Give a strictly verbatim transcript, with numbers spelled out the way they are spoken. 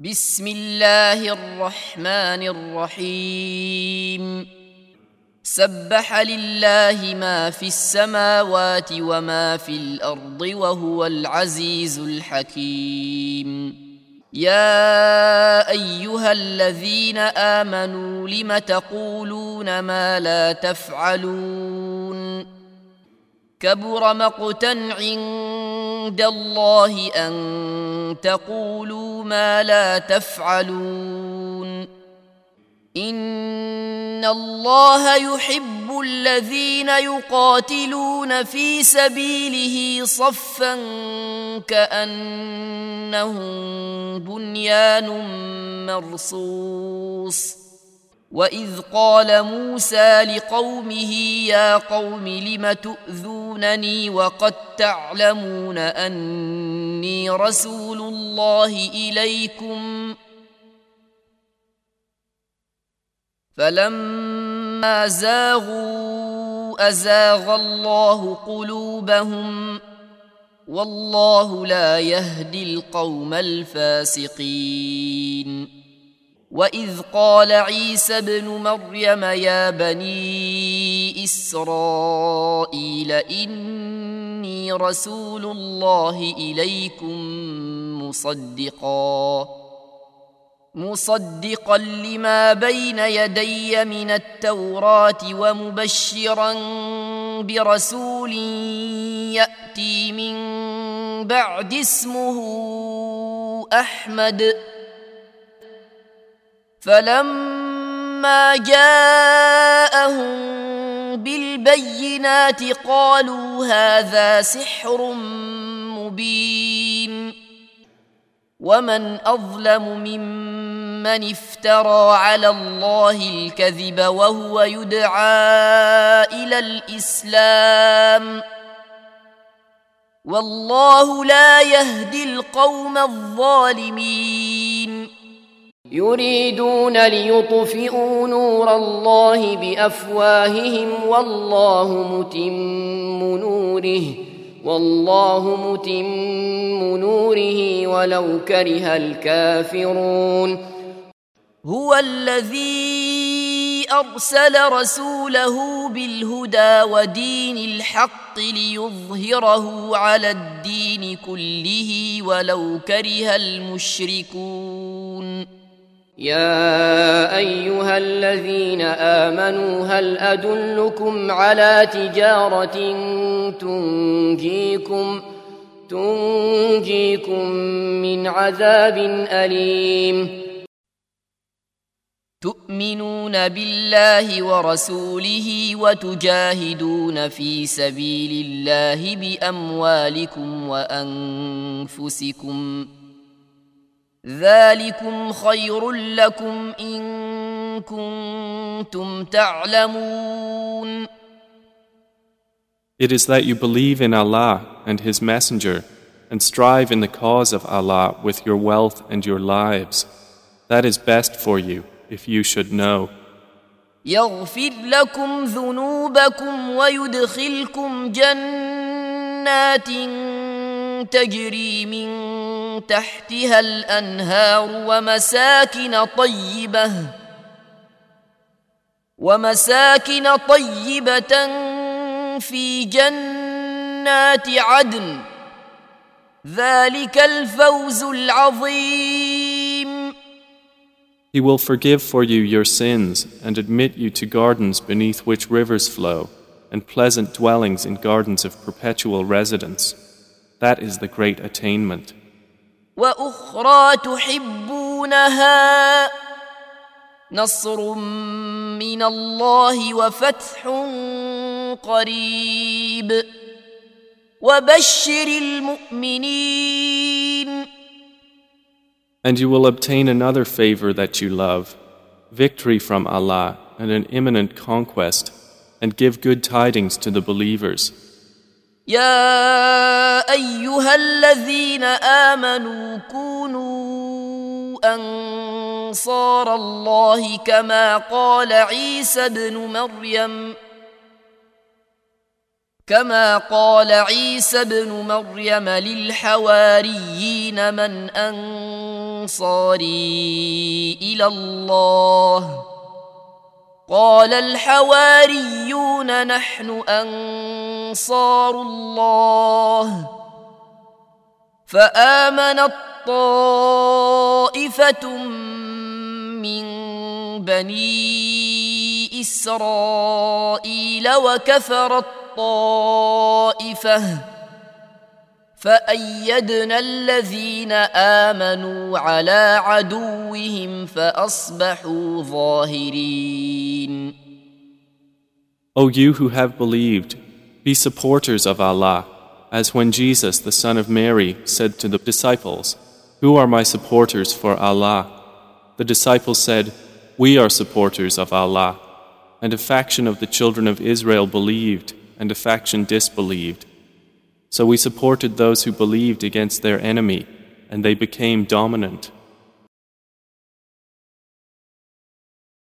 بسم الله الرحمن الرحيم سبح لله ما في السماوات وما في الأرض وهو العزيز الحكيم. يا أيها الذين آمنوا لم تقولون ما لا تفعلون كبر مقتا عند الله أن تقولوا ما لا تفعلون إن الله يحب الذين يقاتلون في سبيله صفا كأنهم بنيان مرصوص. وإذ قال موسى لقومه يا قوم لم تؤذونني وقد تعلمون أني رسول الله إليكم فلما زاغوا أزاغ الله قلوبهم والله لا يهدي القوم الفاسقين. وإذ قال عيسى ابن مريم يا بني إسرائيل إني رسول الله إليكم مصدقا مصدقا لما بين يدي من التوراة ومبشرا برسول يأتي من بعد اسمه أحمد. فلما جاءهم بالبينات قالوا هذا سحر مبين. ومن أظلم ممن افترى على الله الكذب وهو يدعى إلى الإسلام والله لا يهدي القوم الظالمين. يريدون ليطفئوا نور الله بأفواههم والله متم نوره والله متم نوره ولو كره الكافرون. هو الذي أرسل رسوله بالهدى ودين الحق ليظهره على الدين كله ولو كره المشركون. يا أيها الذين آمنوا هل أدلكم على تجارة تنجيكم تنجيكم من عذاب أليم. تؤمنون بالله ورسوله وتجاهدون في سبيل الله بأموالكم وأنفسكم ذلكم خير لكم إن كنتم تعلمون. It is that you believe in Allah and His Messenger and strive in the cause of Allah with your wealth and your lives. That is best for you if you should know. يغفر لكم ذنوبكم ويدخلكم جنات تجري من تحتها الأنهار ومساكن طيبة ومساكن طيبة في جنات عدن ذلك الفوز العظيم. He will forgive for you your sins and admit you to gardens beneath which rivers flow and pleasant dwellings in gardens of perpetual residence. That is the great attainment. وأخرى تحبونها نصر من الله وفتح قريب وبشر المؤمنين. And you will obtain another favor that you love, victory from Allah and an imminent conquest, and give good tidings to the believers. يا أيها الذين آمنوا كونوا أنصار الله كما قال عيسى ابن مريم كما قال عيسى ابن مريم للحواريين من أنصاري إلى الله قال الحواريون نحن أنصار الله فآمنت طائفة من بني إسرائيل وكفرت طائفة فأيدنا الذين آمنوا على عدوهم فأصبحوا ظاهرين. O you who have believed, be supporters of Allah, as when Jesus, the son of Mary, said to the disciples, "Who are my supporters for Allah?" The disciples said, "We are supporters of Allah." And a faction of the children of Israel believed, and a faction disbelieved. So we supported those who believed against their enemy, and they became dominant.